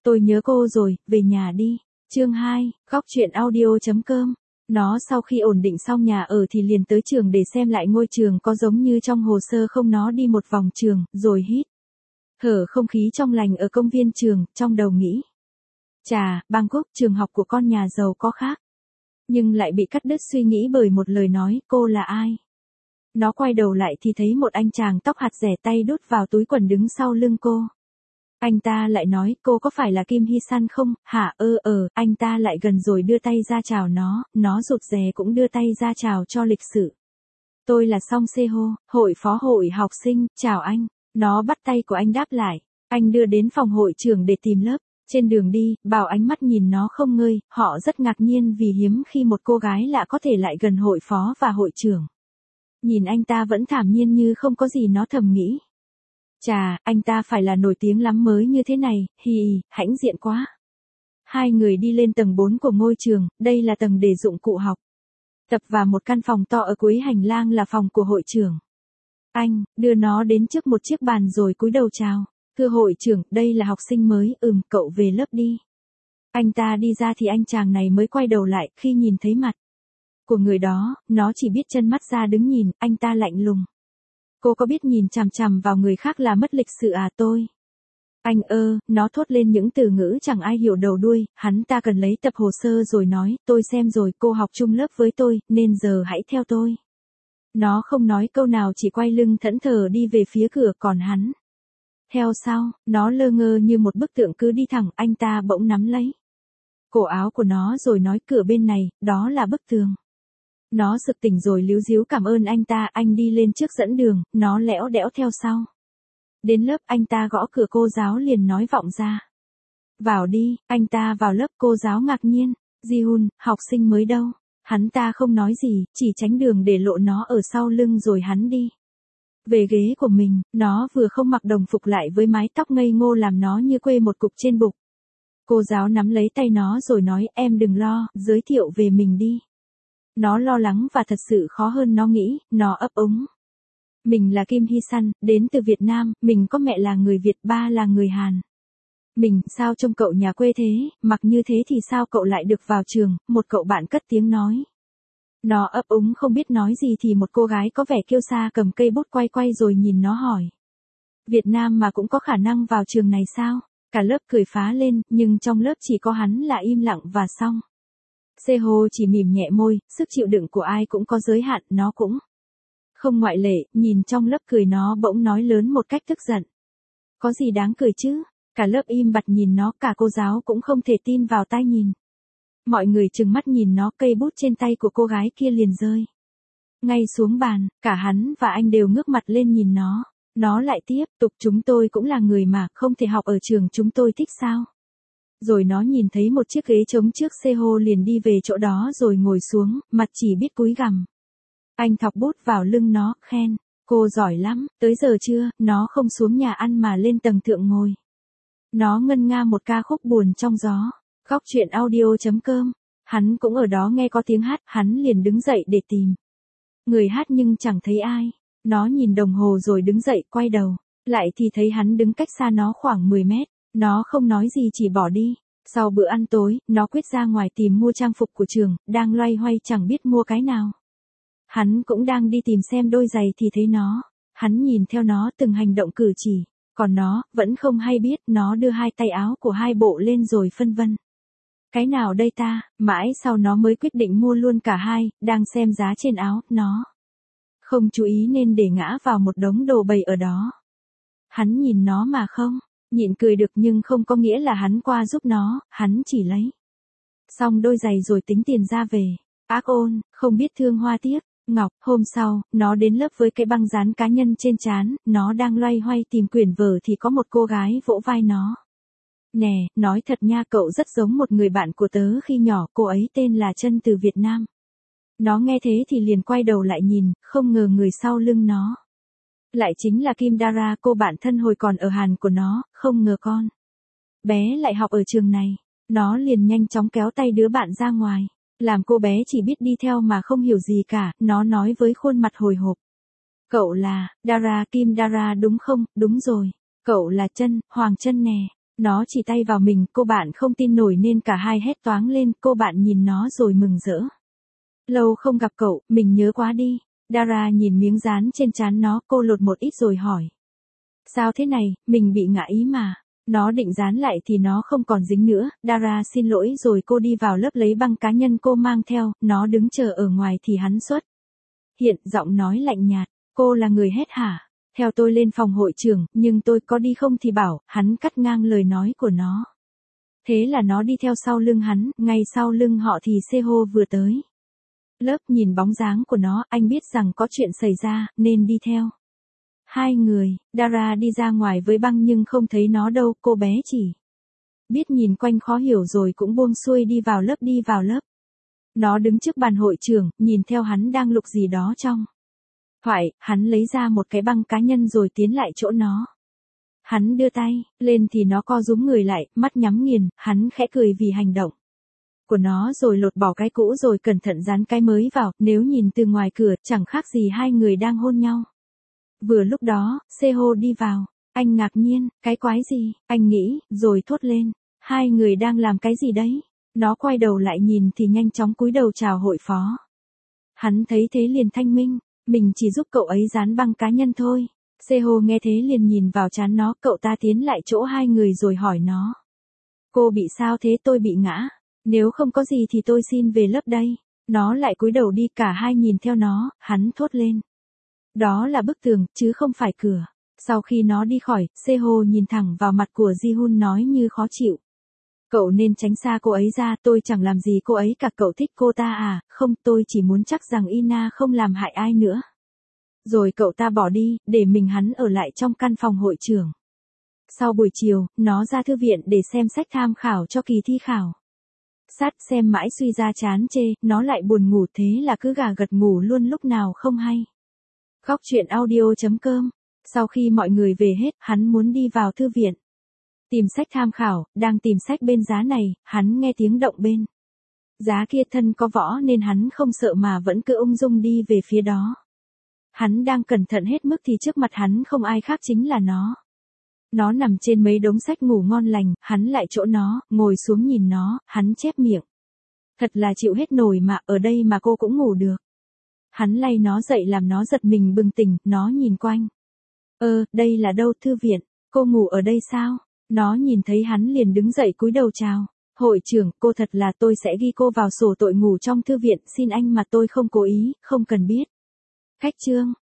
Tôi nhớ cô rồi, về nhà đi. Chương 2, góc truyện audio.com. Nó sau khi ổn định xong nhà ở thì liền tới trường để xem lại ngôi trường có giống như trong hồ sơ không. Nó đi một vòng trường, rồi hít thở không khí trong lành ở công viên trường, trong đầu nghĩ. Chà, Bangkok, trường học của con nhà giàu có khác. Nhưng lại bị cắt đứt suy nghĩ bởi một lời nói, cô là ai? Nó quay đầu lại thì thấy một anh chàng tóc hạt rẻ, tay đút vào túi quần đứng sau lưng cô. Anh ta lại nói, cô có phải là Kim Hee-san không? Hả? Anh ta lại gần rồi đưa tay ra chào nó rụt rè cũng đưa tay ra chào cho lịch sự. Tôi là Song Se-ho, hội phó hội học sinh, chào anh. Nó bắt tay của anh đáp lại. Anh đưa đến phòng hội trưởng để tìm lớp. Trên đường đi, Bảo ánh mắt nhìn nó không ngơi, họ rất ngạc nhiên vì hiếm khi một cô gái lạ có thể lại gần hội phó và hội trưởng. Nhìn anh ta vẫn thản nhiên như không có gì, nó thầm nghĩ. Chà, anh ta phải là nổi tiếng lắm mới như thế này, hãnh diện quá. Hai người đi lên tầng 4 của ngôi trường, đây là tầng để dụng cụ học tập và một căn phòng to ở cuối hành lang là phòng của hội trưởng. Anh đưa nó đến trước một chiếc bàn rồi cúi đầu chào. Thưa hội trưởng, đây là học sinh mới, cậu về lớp đi. Anh ta đi ra thì anh chàng này mới quay đầu lại, khi nhìn thấy mặt của người đó, nó chỉ biết chân mắt ra đứng nhìn, anh ta lạnh lùng. Cô có biết nhìn chằm chằm vào người khác là mất lịch sự à? Tôi. Anh nó thốt lên những từ ngữ chẳng ai hiểu đầu đuôi, hắn ta cần lấy tập hồ sơ rồi nói, tôi xem rồi, cô học chung lớp với tôi, nên giờ hãy theo tôi. Nó không nói câu nào, chỉ quay lưng thẫn thờ đi về phía cửa, còn hắn theo sau, nó lơ ngơ như một bức tượng cứ đi thẳng. Anh ta bỗng nắm lấy cổ áo của nó rồi nói, cửa bên này, đó là bức tường. Nó sực tỉnh rồi líu díu cảm ơn anh ta, anh đi lên trước dẫn đường, nó lẽo đẽo theo sau. Đến lớp anh ta gõ cửa, cô giáo liền nói vọng ra. Vào đi, anh ta vào lớp, cô giáo ngạc nhiên, Ji-hun, học sinh mới đâu? Hắn ta không nói gì, chỉ tránh đường để lộ nó ở sau lưng rồi hắn đi về ghế của mình. Nó vừa không mặc đồng phục lại với mái tóc ngây ngô làm nó như quê một cục trên bụng. Cô giáo nắm lấy tay nó rồi nói, em đừng lo, giới thiệu về mình đi. Nó lo lắng và thật sự khó hơn nó nghĩ, nó ấp úng. Mình là Kim Hee-san, đến từ Việt Nam, mình có mẹ là người Việt, ba là người Hàn. Mình, sao trông cậu nhà quê thế, mặc như thế thì sao cậu lại được vào trường? Một cậu bạn cất tiếng nói. Nó ấp úng không biết nói gì thì một cô gái có vẻ kiêu sa cầm cây bút quay rồi nhìn nó hỏi. Việt Nam mà cũng có khả năng vào trường này sao? Cả lớp cười phá lên, nhưng trong lớp chỉ có hắn là im lặng và Song Se-ho chỉ mỉm nhẹ môi, sức chịu đựng của ai cũng có giới hạn, nó cũng không ngoại lệ. Nhìn trong lớp cười, nó bỗng nói lớn một cách tức giận. Có gì đáng cười chứ? Cả lớp im bặt nhìn nó, cả cô giáo cũng không thể tin vào tai nhìn. Mọi người trừng mắt nhìn nó, cây bút trên tay của cô gái kia liền rơi ngay xuống bàn, cả hắn và anh đều ngước mặt lên nhìn nó. Nó lại tiếp tục, chúng tôi cũng là người mà, không thể học ở trường chúng tôi thích sao? Rồi nó nhìn thấy một chiếc ghế trống trước Se-ho liền đi về chỗ đó rồi ngồi xuống, mặt chỉ biết cúi gằm. Anh thọc bút vào lưng nó, khen, cô giỏi lắm, tới giờ chưa? Nó không xuống nhà ăn mà lên tầng thượng ngồi. Nó ngân nga một ca khúc buồn trong gió. Góc truyện audio.com. Hắn cũng ở đó nghe có tiếng hát, hắn liền đứng dậy để tìm người hát nhưng chẳng thấy ai. Nó nhìn đồng hồ rồi đứng dậy, quay đầu lại thì thấy hắn đứng cách xa nó khoảng 10 mét. Nó không nói gì chỉ bỏ đi. Sau bữa ăn tối, nó quyết ra ngoài tìm mua trang phục của trường, đang loay hoay chẳng biết mua cái nào. Hắn cũng đang đi tìm xem đôi giày thì thấy nó. Hắn nhìn theo nó từng hành động cử chỉ, còn nó vẫn không hay biết. Nó đưa hai tay áo của hai bộ lên rồi phân vân. Cái nào đây ta? Mãi sau nó mới quyết định mua luôn cả hai. Đang xem giá trên áo, nó không chú ý nên để ngã vào một đống đồ bày ở đó. Hắn nhìn nó mà không nhịn cười được, nhưng không có nghĩa là hắn qua giúp nó, hắn chỉ lấy xong đôi giày rồi tính tiền ra về. Ác ôn, không biết thương hoa tiếc ngọc. Hôm sau, nó đến lớp với cái băng dán cá nhân trên trán, nó đang loay hoay tìm quyển vở thì có một cô gái vỗ vai nó. Nè, nói thật nha, cậu rất giống một người bạn của tớ khi nhỏ, cô ấy tên là Trân từ Việt Nam. Nó nghe thế thì liền quay đầu lại nhìn, không ngờ người sau lưng nó lại chính là Kim Dara, cô bạn thân hồi còn ở Hàn của nó. Không ngờ con bé lại học ở trường này. Nó liền nhanh chóng kéo tay đứa bạn ra ngoài, làm cô bé chỉ biết đi theo mà không hiểu gì cả. Nó nói với khuôn mặt hồi hộp. Cậu là Dara, Kim Dara đúng không? Đúng rồi. Cậu là Trân, Hoàng Trân nè. Nó chỉ tay vào mình, cô bạn không tin nổi nên cả hai hét toáng lên, cô bạn nhìn nó rồi mừng rỡ. Lâu không gặp cậu, mình nhớ quá đi. Dara nhìn miếng dán trên trán nó, cô lột một ít rồi hỏi. Sao thế này, mình bị ngã ý mà. Nó định dán lại thì nó không còn dính nữa, Dara xin lỗi rồi cô đi vào lớp lấy băng cá nhân cô mang theo, nó đứng chờ ở ngoài thì hắn xuất. Hiện, giọng nói lạnh nhạt, cô là người hét hả? Theo tôi lên phòng hội trưởng, nhưng tôi có đi không thì bảo, hắn cắt ngang lời nói của nó. Thế là nó đi theo sau lưng hắn, ngay sau lưng họ thì Seho vừa tới. Lớp nhìn bóng dáng của nó, anh biết rằng có chuyện xảy ra, nên đi theo. Hai người, Dara đi ra ngoài với băng nhưng không thấy nó đâu, cô bé chỉ biết nhìn quanh khó hiểu rồi cũng buông xuôi đi vào lớp. Nó đứng trước bàn hội trưởng, nhìn theo hắn đang lục gì đó trong thoại, hắn lấy ra một cái băng cá nhân rồi tiến lại chỗ nó. Hắn đưa tay lên thì nó co rúm người lại, mắt nhắm nghiền, hắn khẽ cười vì hành động của nó rồi lột bỏ cái cũ rồi cẩn thận dán cái mới vào, nếu nhìn từ ngoài cửa, chẳng khác gì hai người đang hôn nhau. Vừa lúc đó, Seho đi vào, anh ngạc nhiên, cái quái gì, anh nghĩ, rồi thốt lên, hai người đang làm cái gì đấy? Nó quay đầu lại nhìn thì nhanh chóng cúi đầu chào hội phó. Hắn thấy thế liền thanh minh, mình chỉ giúp cậu ấy dán băng cá nhân thôi. Seho nghe thế liền nhìn vào trán nó, cậu ta tiến lại chỗ hai người rồi hỏi nó. Cô bị sao thế? Tôi bị ngã. Nếu không có gì thì tôi xin về lớp đây. Nó lại cúi đầu đi, cả hai nhìn theo nó, hắn thốt lên. Đó là bức tường, chứ không phải cửa. Sau khi nó đi khỏi, Seho nhìn thẳng vào mặt của Ji-hun nói như khó chịu. Cậu nên tránh xa cô ấy ra, tôi chẳng làm gì cô ấy cả, cậu thích cô ta à? Không, tôi chỉ muốn chắc rằng Ina không làm hại ai nữa. Rồi cậu ta bỏ đi, để mình hắn ở lại trong căn phòng hội trưởng. Sau buổi chiều, nó ra thư viện để xem sách tham khảo cho kỳ thi khảo. Sát xem mãi suy ra chán chê, nó lại buồn ngủ, thế là cứ gà gật ngủ luôn lúc nào không hay. Góc truyện audio.com. Sau khi mọi người về hết, hắn muốn đi vào thư viện tìm sách tham khảo, đang tìm sách bên giá này, hắn nghe tiếng động bên giá kia, thân có võ nên hắn không sợ mà vẫn cứ ung dung đi về phía đó. Hắn đang cẩn thận hết mức thì trước mặt hắn không ai khác chính là nó. Nó nằm trên mấy đống sách ngủ ngon lành, hắn lại chỗ nó, ngồi xuống nhìn nó, hắn chép miệng. Thật là chịu hết nổi mà, ở đây mà cô cũng ngủ được. Hắn lay nó dậy làm nó giật mình bừng tỉnh, nó nhìn quanh. Đây là đâu? Thư viện, cô ngủ ở đây sao? Nó nhìn thấy hắn liền đứng dậy cúi đầu chào. Hội trưởng, cô thật là, tôi sẽ ghi cô vào sổ tội ngủ trong thư viện, xin anh mà tôi không cố ý, không cần biết. Khách chương.